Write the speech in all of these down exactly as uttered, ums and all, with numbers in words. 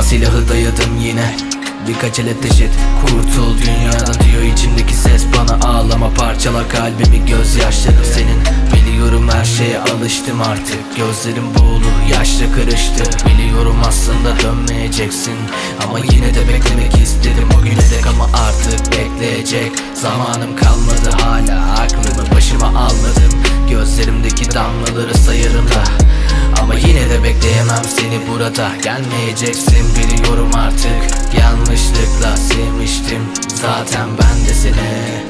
silahı dayadım yine. Birkaç el ateş et, kurtul dünyadan diyor içimdeki ses bana. Ağlama, parçala kalbimi gözyaşlarım senin. Biliyorum her şeye alıştım artık. Gözlerim buğulu, yaşla karıştı. Biliyorum aslında dönmeyeceksin, ama yine de beklemek istedim o güne dek. Ama artık bekleyecek zamanım kalmadı, hala aklımı başıma almadım. Gözlerimdeki damlaları sayarım da, ama yine de bekleyemem seni burada. Gelmeyeceksin biliyorum artık. Yanlışlıkla sevmiştim zaten ben de seni.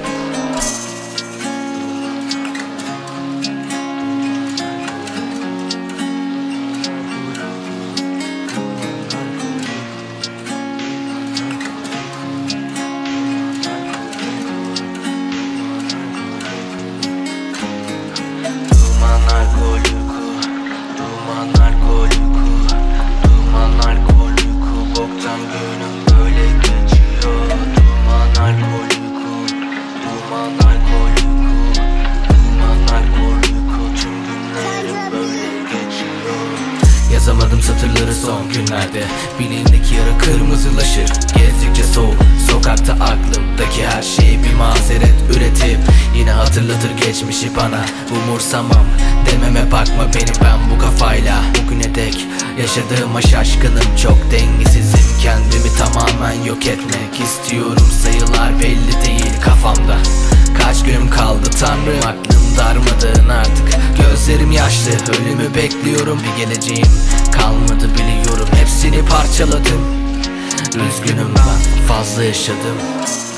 Yazamadım satırları son günlerde. Bileğimdeki yara kırmızılaşır gezdikçe soğuk. Sokakta aklımdaki her şeyi bir mazeret üretip yine hatırlatır geçmişi bana. Umursamam dememe bakma benim ben bu kafayla. Bugüne dek yaşadığıma şaşkınım, çok dengesizim. Kendimi tamamen yok etmek istiyorum, sayılar belli değil kafamda. Kaç günüm kaldı tanrım, aklım darmadağın artık. Gözlerim yaşlı, ölümü bekliyorum. Bir geleceğim kalmadı biliyorum, hepsini parçaladım. Üzgünüm ben, fazla yaşadım.